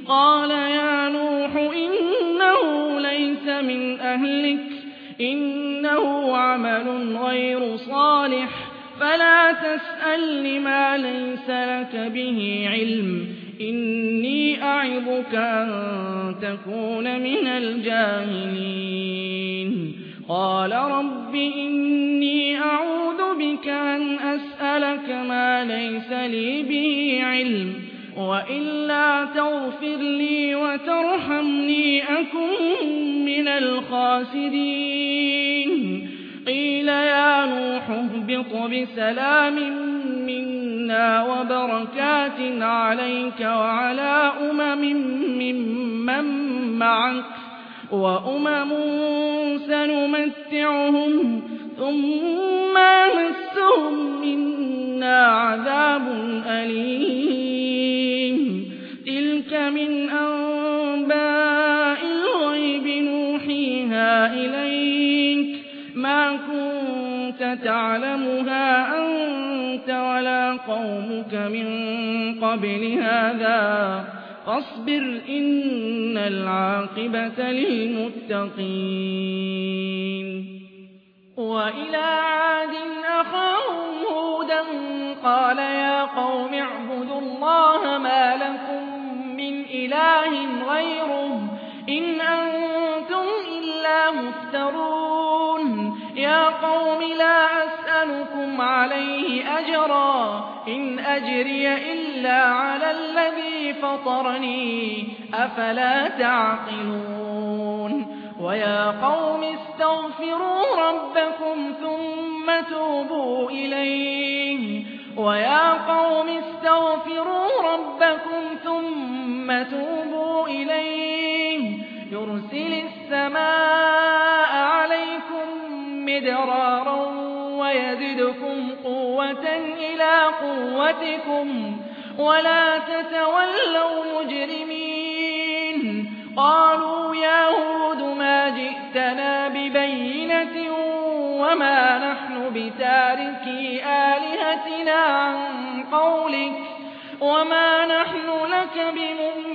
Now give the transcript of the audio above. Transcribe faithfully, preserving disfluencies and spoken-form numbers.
قال يا نوح إنه ليس من أهلك إنه عمل غير صالح فلا تسألني ما ليس لك به علم إني أعظك أن تكون من الجاهلين قال رب إني أعوذ بك أن أسألك ما ليس لي به علم وإلا تغفر لي وترحمني أكن من الخاسرين قيل يا نوح اهبط بسلام منا وبركات عليك وعلى أمم ممن معك وأمم سنمتعهم ثم مسهم منا عذاب أليم تلك من أنباء الغيب نوحيها إليك ما كنت تعلمها أنت ولا قومك من قبل هذا فاصبر إن العاقبة للمتقين وإلى عاد أخاهم هودا قال يا قوم اعبدوا الله ما لكم من إله غيره إن أنتم إلا مفترون يا قوم لا أسألكم عليه أجرا إن أجري إلا على الذي فطرني أفلا تعقلون ويا قوم استغفروا ربكم ثم توبوا إليه ويا قوم استغفروا ربكم ثم توبوا إليه يرسل السماء عليكم مدرارا ويزدكم قوة إلى قوتكم ولا تتولوا مجرمين قالوا يا هود ما جئتنا ببينة وما نحن بتاركي آلهتنا عن قولك وما نحن لك بمؤمنين